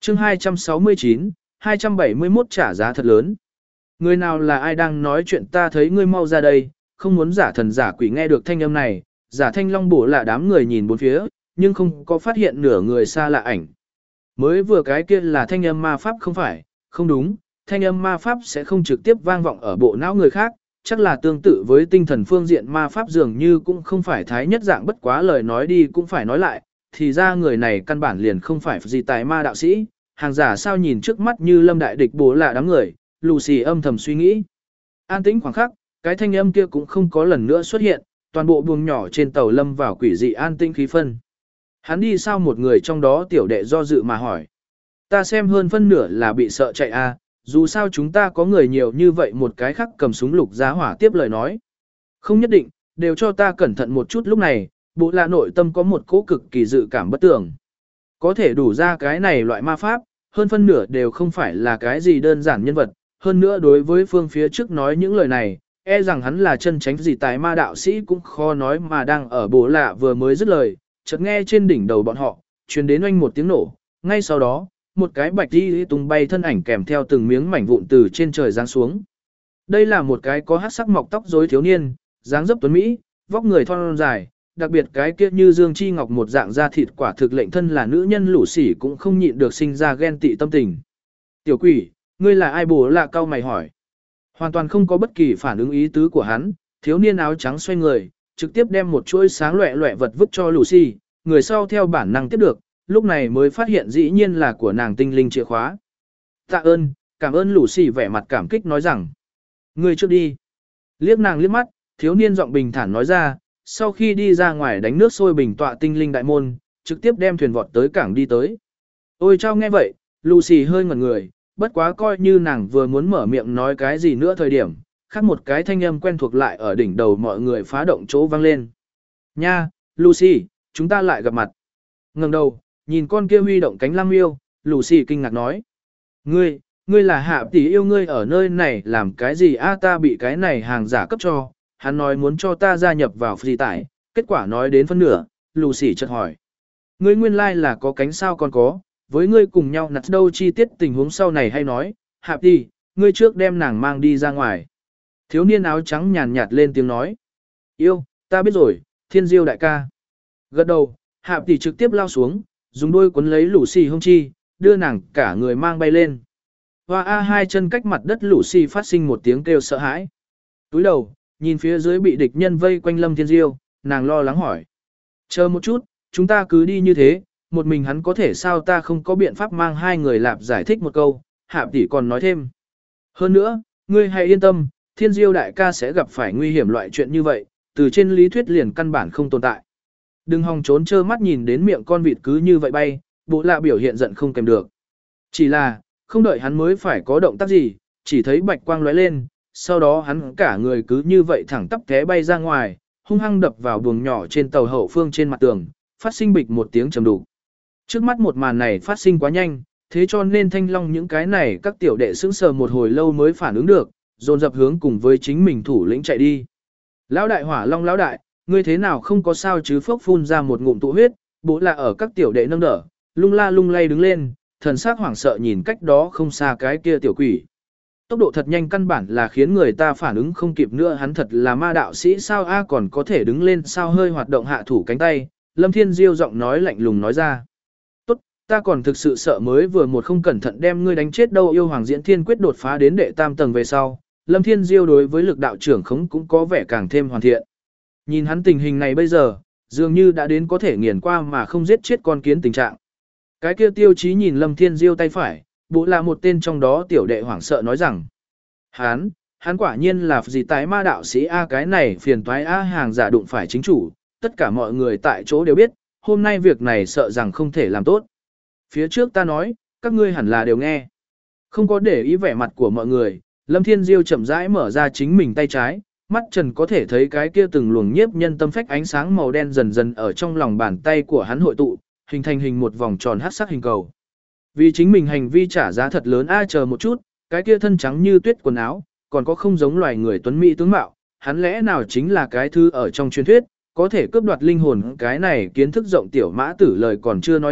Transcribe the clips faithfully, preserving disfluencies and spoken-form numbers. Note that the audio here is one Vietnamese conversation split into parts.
chương hai trăm sáu mươi chín, hai trăm bảy mươi mốt trả giá thật lớn. Người nào là ai đang nói chuyện, ta thấy ngươi mau ra đây, không muốn giả thần giả quỷ. Nghe được thanh âm này, giả thanh long bổ là đám người nhìn bốn phía, nhưng không có phát hiện nửa người xa lạ ảnh. Mới vừa cái kia là thanh âm ma pháp không phải, không đúng, thanh âm ma pháp sẽ không trực tiếp vang vọng ở bộ não người khác, chắc là tương tự với tinh thần phương diện ma pháp, dường như cũng không phải thái nhất dạng. Bất quá lời nói đi cũng phải nói lại, thì ra người này căn bản liền không phải gì tài ma đạo sĩ, hàng giả sao nhìn trước mắt như lâm đại địch bố là đám người. Lucy âm thầm suy nghĩ. An tĩnh khoảng khắc, cái thanh âm kia cũng không có lần nữa xuất hiện, toàn bộ buồng nhỏ trên tàu lâm vào quỷ dị an tĩnh khí phân. Hắn đi sao? Một người trong đó tiểu đệ do dự mà hỏi. Ta xem hơn phân nửa là bị sợ chạy à, dù sao chúng ta có người nhiều như vậy. Một cái khác cầm súng lục giá hỏa tiếp lời nói. Không nhất định, đều cho ta cẩn thận một chút. Lúc này, bộ là nội tâm có một cỗ cực kỳ dự cảm bất tường. Có thể đủ ra cái này loại ma pháp, hơn phân nửa đều không phải là cái gì đơn giản nhân vật. Hơn nữa đối với phương phía trước nói những lời này, e rằng hắn là chân tránh gì tài ma đạo sĩ cũng khó nói. Mà đang ở bố lạ vừa mới dứt lời, chợt nghe trên đỉnh đầu bọn họ truyền đến oanh một tiếng nổ. Ngay sau đó, một cái bạch đi tung bay thân ảnh kèm theo từng miếng mảnh vụn từ trên trời giáng xuống. Đây là một cái có hắc sắc mọc tóc rối thiếu niên, dáng dấp tuấn mỹ, vóc người thon dài, đặc biệt cái kia như dương chi ngọc một dạng da thịt, quả thực lệnh thân là nữ nhân lũ sỉ cũng không nhịn được sinh ra ghen tị tâm tình. Tiểu quỷ, ngươi là ai? Bố lạ cau mày hỏi. Hoàn toàn không có bất kỳ phản ứng ý tứ của hắn, thiếu niên áo trắng xoay người, trực tiếp đem một chuỗi sáng loẹ loẹ vật vứt cho Lucy, người sau theo bản năng tiếp được, lúc này mới phát hiện dĩ nhiên là của nàng tinh linh chìa khóa. Tạ ơn, cảm ơn. Lucy vẻ mặt cảm kích nói rằng. Ngươi trước đi. Liếc nàng liếc mắt, thiếu niên giọng bình thản nói ra, sau khi đi ra ngoài đánh nước sôi bình tọa tinh linh đại môn, trực tiếp đem thuyền vọt tới cảng đi tới. Ôi chao, nghe vậy, Lucy hơi ngẩn người, bất quá coi như nàng vừa muốn mở miệng nói cái gì nữa thời điểm, khác một cái thanh âm quen thuộc lại ở đỉnh đầu mọi người phá động chỗ vang lên. Nha, Lucy, chúng ta lại gặp mặt. Ngẩng đầu, nhìn con kia huy động cánh lam yêu, Lucy kinh ngạc nói. Ngươi, ngươi là Hạ tỷ yêu, ngươi ở nơi này làm cái gì? A, ta bị cái này hàng giả cấp cho, hắn nói muốn cho ta gia nhập vào phi tải, kết quả nói đến phân nửa, Lucy chợt hỏi. Ngươi nguyên lai like là có cánh sao? Còn có, với ngươi cùng nhau nặt đâu chi tiết tình huống sau này hay nói, Hạ tỷ, ngươi trước đem nàng mang đi ra ngoài. Thiếu niên áo trắng nhàn nhạt lên tiếng nói. Yêu, ta biết rồi, Thiên Diêu đại ca. Gật đầu, Hạ tỷ trực tiếp lao xuống, dùng đôi cuốn lấy Lucy hông chi, đưa nàng cả người mang bay lên. Hoa a, hai chân cách mặt đất, Lucy phát sinh một tiếng kêu sợ hãi. Túi đầu, nhìn phía dưới bị địch nhân vây quanh Lâm Thiên Diêu, nàng lo lắng hỏi. Chờ một chút, chúng ta cứ đi như thế, một mình hắn có thể sao? Ta không có biện pháp mang hai người lạp. Giải thích một câu, Hạ tỷ còn nói thêm. Hơn nữa, ngươi hãy yên tâm, Thiên Diêu đại ca sẽ gặp phải nguy hiểm, loại chuyện như vậy, từ trên lý thuyết liền căn bản không tồn tại. Đừng hòng trốn. Trơ mắt nhìn đến miệng con vịt cứ như vậy bay, bộ lạ biểu hiện giận không kèm được. Chỉ là, không đợi hắn mới phải có động tác gì, chỉ thấy bạch quang lóe lên, sau đó hắn cả người cứ như vậy thẳng tắp té bay ra ngoài, hung hăng đập vào buồng nhỏ trên tàu hậu phương trên mặt tường, phát sinh bịch một tiếng trầm đục. Trước mắt một màn này phát sinh quá nhanh, thế cho nên Thanh Long những cái này các tiểu đệ sững sờ một hồi lâu mới phản ứng được, dồn dập hướng cùng với chính mình thủ lĩnh chạy đi. Lão đại, Hỏa Long lão đại, ngươi thế nào không có sao chứ? Phốc phun ra một ngụm tụ huyết, bố là ở các tiểu đệ nâng đỡ, lung la lung lay đứng lên, thần sắc hoảng sợ nhìn cách đó không xa cái kia tiểu quỷ. Tốc độ thật nhanh, căn bản là khiến người ta phản ứng không kịp nữa. Hắn thật là ma đạo sĩ sao? A, còn có thể đứng lên sao? Hơi hoạt động hạ thủ cánh tay, Lâm Thiên Diêu giọng nói lạnh lùng nói ra. Tốt, ta còn thực sự sợ mới vừa một không cẩn thận đem ngươi đánh chết đâu. Yêu Hoàng Diễn Thiên Quyết đột phá đến đệ tam tầng về sau, Lâm Thiên Diêu đối với lực đạo trưởng khống cũng có vẻ càng thêm hoàn thiện. Nhìn hắn tình hình này bây giờ, dường như đã đến có thể nghiền qua mà không giết chết con kiến tình trạng. Cái kia Tiêu Chí nhìn Lâm Thiên Diêu tay phải, bộ là một tên trong đó tiểu đệ hoảng sợ nói rằng. Hắn, hắn quả nhiên là gì tái ma đạo sĩ A, cái này phiền toái A, hàng giả đụng phải chính chủ, tất cả mọi người tại chỗ đều biết, hôm nay việc này sợ rằng không thể làm tốt. Phía trước ta nói, các ngươi hẳn là đều nghe. Không có để ý vẻ mặt của mọi người, Lâm Thiên Diêu chậm rãi mở ra chính mình tay trái, mắt trần có thể thấy cái kia từng luồng nhiếp nhân tâm phách ánh sáng màu đen dần dần ở trong lòng bàn tay của hắn hội tụ, hình thành hình một vòng tròn hắc sắc hình cầu. Vì chính mình hành vi trả giá thật lớn. A, chờ một chút, cái kia thân trắng như tuyết quần áo, còn có không giống loài người tuấn mỹ tướng mạo, hắn lẽ nào chính là cái thứ ở trong truyền thuyết, có thể cướp đoạt linh hồn cái này kiến thức rộng tiểu mã tử? Lời còn chưa nói hết,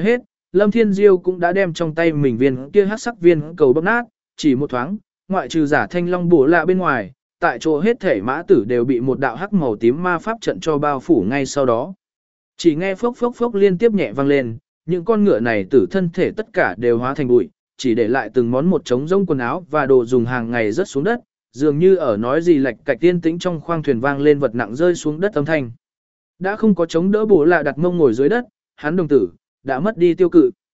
Lâm Thiên Diêu cũng đã đem trong tay mình viên kia hắc sắc viên cầu bóp nát, chỉ một thoáng, ngoại trừ giả thanh long bổ lạ bên ngoài, tại chỗ hết thể mã tử đều bị một đạo hắc màu tím ma pháp trận cho bao phủ ngay sau đó. Chỉ nghe phốc phốc phốc liên tiếp nhẹ vang lên, những con ngựa này tử thân thể tất cả đều hóa thành bụi, chỉ để lại từng món một trống rỗng quần áo và đồ dùng hàng ngày rớt xuống đất, dường như ở nói gì lạch cạch tiên tĩnh trong khoang thuyền vang lên vật nặng rơi xuống đất âm thanh. Đã không có chống đỡ bổ lạ đặt mông ngồi dưới đất, hắn đồng tử đã mất đi tiêu cự.